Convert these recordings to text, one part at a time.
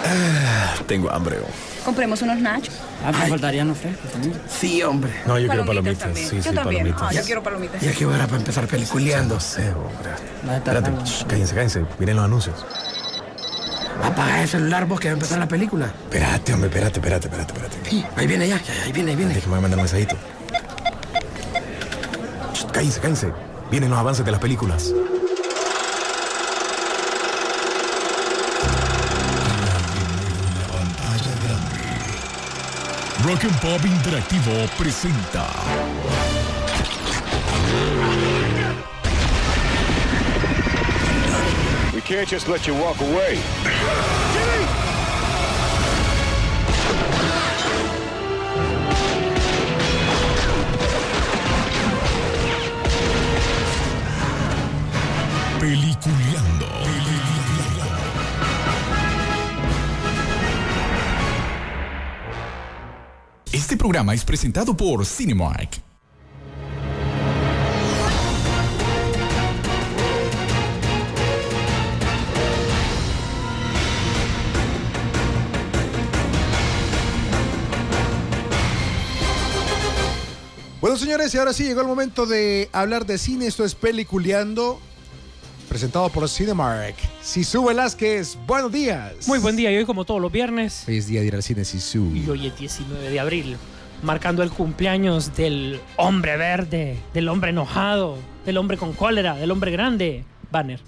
Tengo hambre. Compremos unos nachos. Me faltarían los frescos también. Sí, hombre. No, yo quiero palomitas. También. Sí, Yo también. palomitas. Yo quiero palomitas. Ya que hora para empezar peliculeando. No sé, hombre. Espérate, cállense. Miren los anuncios. Apaga el celular vos que va a empezar la película. Espérate, hombre, espérate. Sí, ahí viene ya, ahí viene. Déjame mandar un mensajito. Cállense. Vienen los avances de las películas. Rock and Pop Interactivo presenta We can't just let you walk away. Peliculeando. Este programa es presentado por Cinemark. Bueno, señores, y ahora sí llegó el momento de hablar de cine. Esto es Peliculeando, presentado por Cinemark. Sisu Velázquez, buenos días. Muy buen día, y hoy como todos los viernes. Hoy es día de ir al cine, Sisu. Y hoy es 19 de abril, marcando el cumpleaños del hombre verde, del hombre enojado, del hombre con cólera, del hombre grande. Banner.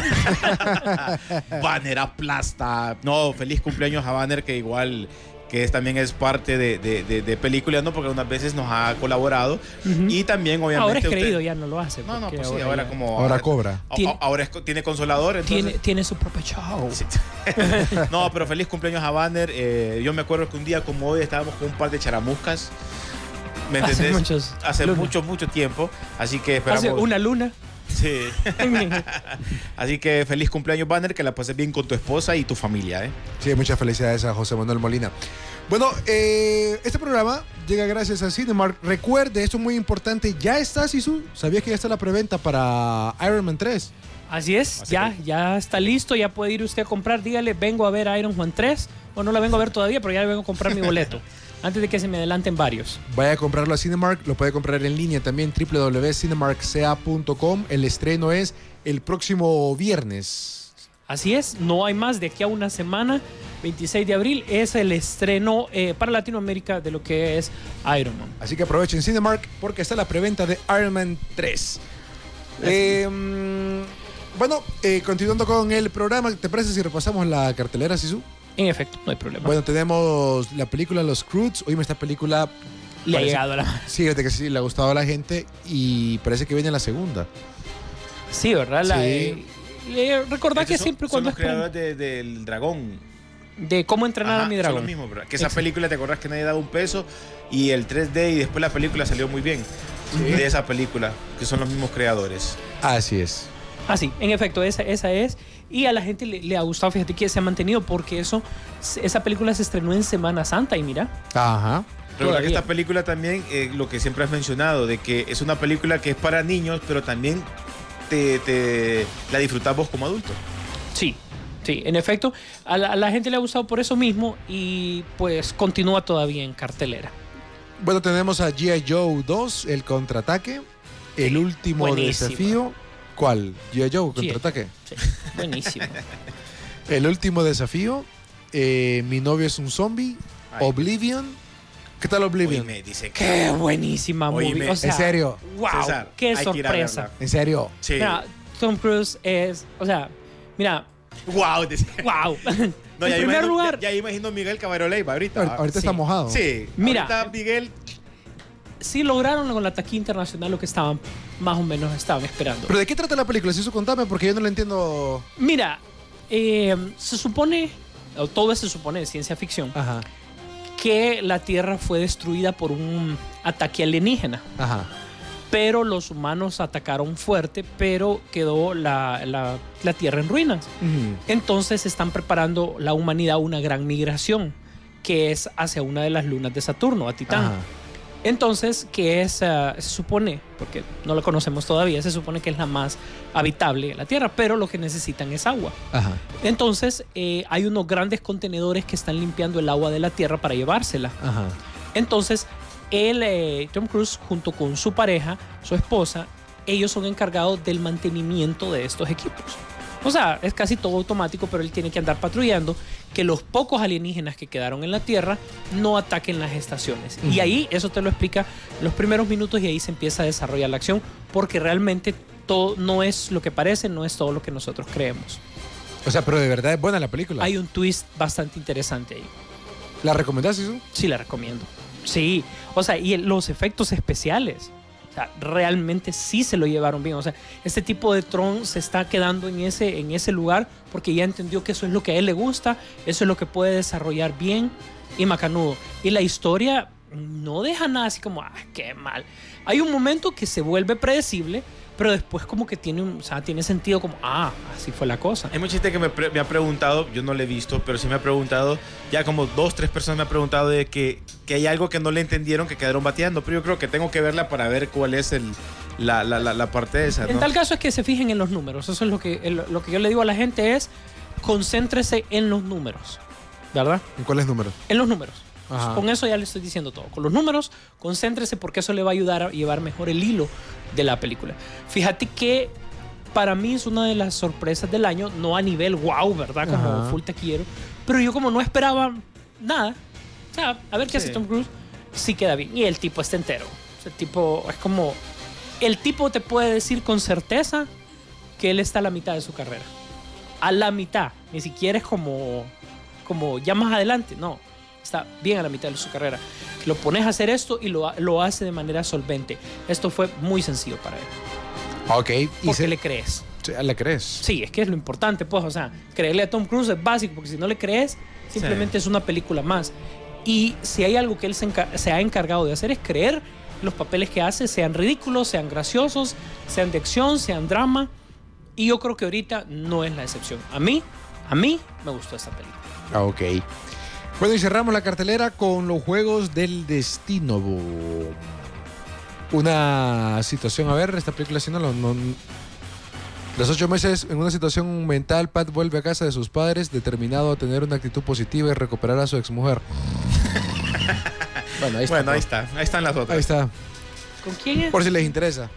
Banner aplasta. No, feliz cumpleaños a Banner, que igual también es parte de Peliculeando, porque unas veces nos ha colaborado. Y también, obviamente. Ahora es creído, ya no lo hace. No, pues sí, ahora como. Ahora cobra. Ahora tiene consolador. Entonces... Tiene su propio show. Sí. No, pero feliz cumpleaños a Banner. Yo me acuerdo que un día como hoy estábamos con un par de charamuscas. ¿Me entendés? Hace mucho tiempo. Así que esperamos. Hace una luna. Sí. Así que feliz cumpleaños, Banner, que la pases bien con tu esposa y tu familia, ¿eh? Sí, muchas felicidades a José Manuel Molina. Bueno, este programa llega gracias a Cinemark. Recuerde, esto es muy importante, ya está, Sisu. ¿Sabías que ya está la preventa para Iron Man 3? Así es, ya está listo, ya puede ir usted a comprar. Dígale, vengo a ver Iron Man 3, o no la vengo a ver todavía, pero ya le vengo a comprar mi boleto. Antes de que se me adelanten varios. Vaya a comprarlo a Cinemark, lo puede comprar en línea también, www.cinemarkca.com. El estreno es el próximo viernes. Así es, no hay más, de aquí a una semana, 26 de abril, es el estreno para Latinoamérica de lo que es Iron Man. Así que aprovechen Cinemark porque está la preventa de Iron Man 3. Bueno, continuando con el programa, ¿te parece si repasamos la cartelera, Sisu? En efecto, no hay problema. Bueno, tenemos la película Los Croods. Oíme, esta película le ha llegado a la... Sí, de que sí, le ha gustado a la gente y parece que viene la segunda. Sí, ¿verdad? Sí. Recordá que siempre cuando... Son los creadores del Dragón. De cómo entrenar a mi dragón. Son lo mismo, que esa película, ¿te acordás que nadie daba un peso? Y el 3D y después la película salió muy bien. Sí. De esa película, que son los mismos creadores. Así es. Sí, en efecto, esa es. Y a la gente le ha gustado, fíjate que se ha mantenido porque esa película se estrenó en Semana Santa y mira. Ajá. Recuerda que esta película también, lo que siempre has mencionado, de que es una película que es para niños, pero también la disfrutás vos como adulto. Sí, en efecto, a la gente le ha gustado por eso mismo y pues continúa todavía en cartelera. Bueno, tenemos a G.I. Joe 2, el contraataque, el último desafío. ¿Cuál? G.I. Joe, contraataque. Sí, buenísimo. El último desafío, Mi novio es un zombie, Oblivion. ¿Qué tal Oblivion? Hoy me dice que... Qué buenísima movie. O sea, ¿en serio? Wow, César, qué sorpresa. ¿En serio? Sí. Mira, Tom Cruise es, o sea, mira. Wow. No, en primer lugar. Ya imagino Miguel Caballero Leiva ahorita. Ahorita está mojado. Sí. Mira. Ahorita Miguel... Sí lograron con la taquilla internacional lo que estaban esperando. ¿Pero de qué trata la película? Si eso contame, porque yo no lo entiendo. Mira, se supone, o todo se supone de ciencia ficción, ajá, que la Tierra fue destruida por un ataque alienígena. Ajá. Pero los humanos atacaron fuerte, pero quedó la Tierra en ruinas. Entonces están preparando la humanidad una gran migración, que es hacia una de las lunas de Saturno, a Titán. Ajá. Entonces, que es, se supone, porque no la conocemos todavía, se supone que es la más habitable de la Tierra, pero lo que necesitan es agua. Ajá. Entonces, hay unos grandes contenedores que están limpiando el agua de la Tierra para llevársela. Ajá. Entonces, Tom Cruise, junto con su pareja, su esposa, ellos son encargados del mantenimiento de estos equipos. O sea, es casi todo automático, pero él tiene que andar patrullando que los pocos alienígenas que quedaron en la Tierra no ataquen las estaciones. Y ahí, eso te lo explica los primeros minutos y ahí se empieza a desarrollar la acción, porque realmente todo no es lo que parece, no es todo lo que nosotros creemos. O sea, pero de verdad es buena la película. Hay un twist bastante interesante ahí. ¿La recomendás, Isu? Sí, la recomiendo. Sí, o sea, y los efectos especiales. O sea, realmente sí se lo llevaron bien. O sea, este tipo de Tron se está quedando en ese lugar porque ya entendió que eso es lo que a él le gusta, eso es lo que puede desarrollar bien y macanudo. Y la historia no deja nada así como, qué mal. Hay un momento que se vuelve predecible, pero después como que tiene sentido como, así fue la cosa. Hay mucha gente que me ha preguntado, yo no le he visto, pero sí me ha preguntado, ya como 2-3 personas me han preguntado de que hay algo que no le entendieron, que quedaron bateando, pero yo creo que tengo que verla para ver cuál es la parte de esa, ¿no? En tal caso es que se fijen en los números, eso es lo que yo le digo a la gente es, concéntrese en los números, ¿verdad? ¿En cuáles números? En los números. Ajá. Con eso ya le estoy diciendo todo. Con los números, concéntrese porque eso le va a ayudar a llevar mejor el hilo de la película. Fíjate que para mí es una de las sorpresas del año, no a nivel wow, ¿verdad? Como full taquillero, pero yo como no esperaba nada. O sea, a ver qué hace Tom Cruise, sí queda bien. Y el tipo está entero. El tipo es como... El tipo te puede decir con certeza que él está a la mitad de su carrera. A la mitad. Ni siquiera es como ya más adelante, no. Está bien a la mitad de su carrera. Lo pones a hacer esto y lo hace de manera solvente. Esto fue muy sencillo para él. Ok. Porque le crees. ¿Le crees? Sí, es que es lo importante, pues. O sea, creerle a Tom Cruise es básico, porque si no le crees, simplemente es una película más. Y si hay algo que él se ha encargado de hacer es creer los papeles que hace, sean ridículos, sean graciosos, sean de acción, sean drama. Y yo creo que ahorita no es la excepción. A mí me gustó esta película. Ok. Bueno, y cerramos la cartelera con los Juegos del Destino. Una situación, a ver, esta película si no, los 8 meses en una situación mental, Pat vuelve a casa de sus padres determinado a tener una actitud positiva y recuperar a su exmujer. Bueno, ahí está. Ahí están las otras. Ahí está. ¿Con quién es? Por si les interesa.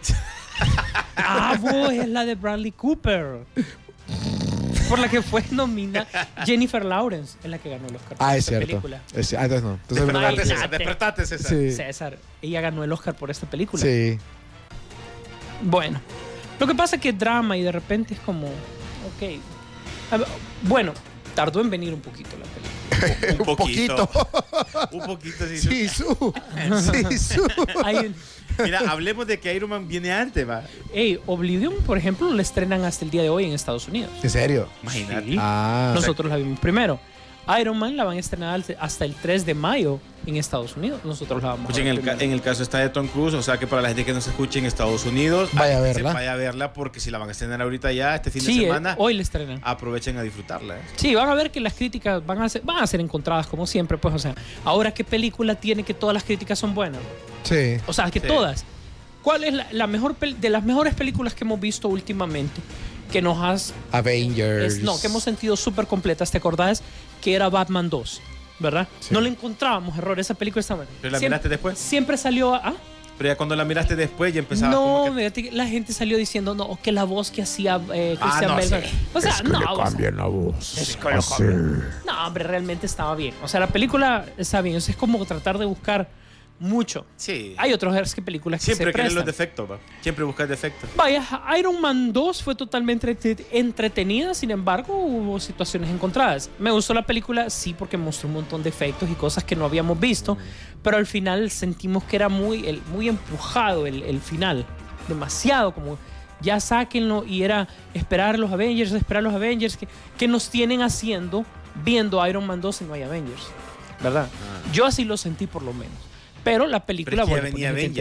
Es la de Bradley Cooper. Por la que fue nominada Jennifer Lawrence, es la que ganó el Oscar. Es cierto. Película. Entonces no. Despertate, César. Sí. César, ella ganó el Oscar por esta película. Sí. Bueno, lo que pasa es que es drama y de repente es como, ok. Bueno, tardó en venir un poquito la película. Un poquito, sí. Sí. Mira, hablemos de que Iron Man viene antes, va. Oblivion, por ejemplo, la estrenan hasta el día de hoy en Estados Unidos. ¿En serio? Imagínate. Sí. Nosotros la vimos primero. Iron Man la van a estrenar hasta el 3 de mayo en Estados Unidos. Nosotros la vamos a ver. En el caso está de Tom Cruise, o sea que para la gente que nos escuche en Estados Unidos, vaya a verla porque si la van a estrenar ahorita ya, este fin de semana, hoy la estrenan. Aprovechen a disfrutarla. Sí, van a ver que las críticas van a ser encontradas como siempre, pues, o sea, ahora qué película tiene que todas las críticas son buenas. Sí. O sea, que todas. ¿Cuál es la mejor de las mejores películas que hemos visto últimamente? Que nos has... Avengers. Que hemos sentido súper completas, ¿te acordás? Que era Batman 2, ¿verdad? Sí. No le encontrábamos error, esa película está buena. ¿Pero la miraste después? Siempre salió Pero ya cuando la miraste después ya empezaba la gente salió diciendo, que la voz que hacía Christian Bale. Sí. O sea, cambien la voz. Es que lo cambien. No, hombre, realmente estaba bien. O sea, la película está bien. O sea, es como tratar de buscar mucho. Sí. Hay otras películas que siempre se prestan. quieren los defectos, ¿va? Siempre buscas defectos. Vaya, Iron Man 2 fue totalmente entretenida, sin embargo, hubo situaciones encontradas. Me gustó la película, sí, porque mostró un montón de efectos y cosas que no habíamos visto, pero al final sentimos que era muy empujado el final. Demasiado, como ya sáquenlo, y era esperar a los Avengers, que nos tienen viendo Iron Man 2 y no hay Avengers, ¿verdad? Yo así lo sentí por lo menos. Pero la película, venía Avenger.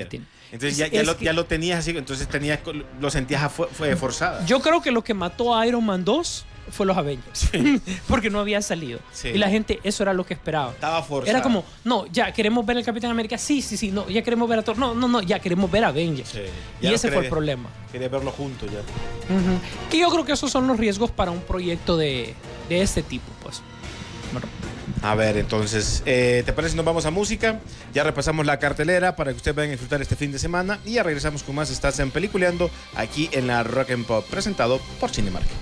Entonces ya lo tenías así, entonces lo sentías fue forzada. Yo creo que lo que mató a Iron Man 2 fue los Avengers. Porque no había salido. Sí. Y la gente, eso era lo que esperaba. Estaba forzada. Era como, no, ya queremos ver el Capitán América. Sí, no, ya queremos ver a Thor. No, ya queremos ver a Avengers. Sí. Y ese fue el problema. Quería verlo juntos ya. Que yo creo que esos son los riesgos para un proyecto de este tipo, pues. Bueno. A ver, entonces, ¿te parece si nos vamos a música? Ya repasamos la cartelera para que ustedes vayan a disfrutar este fin de semana y ya regresamos con más Estás en Peliculeando aquí en la Rock and Pop, presentado por Cinemark.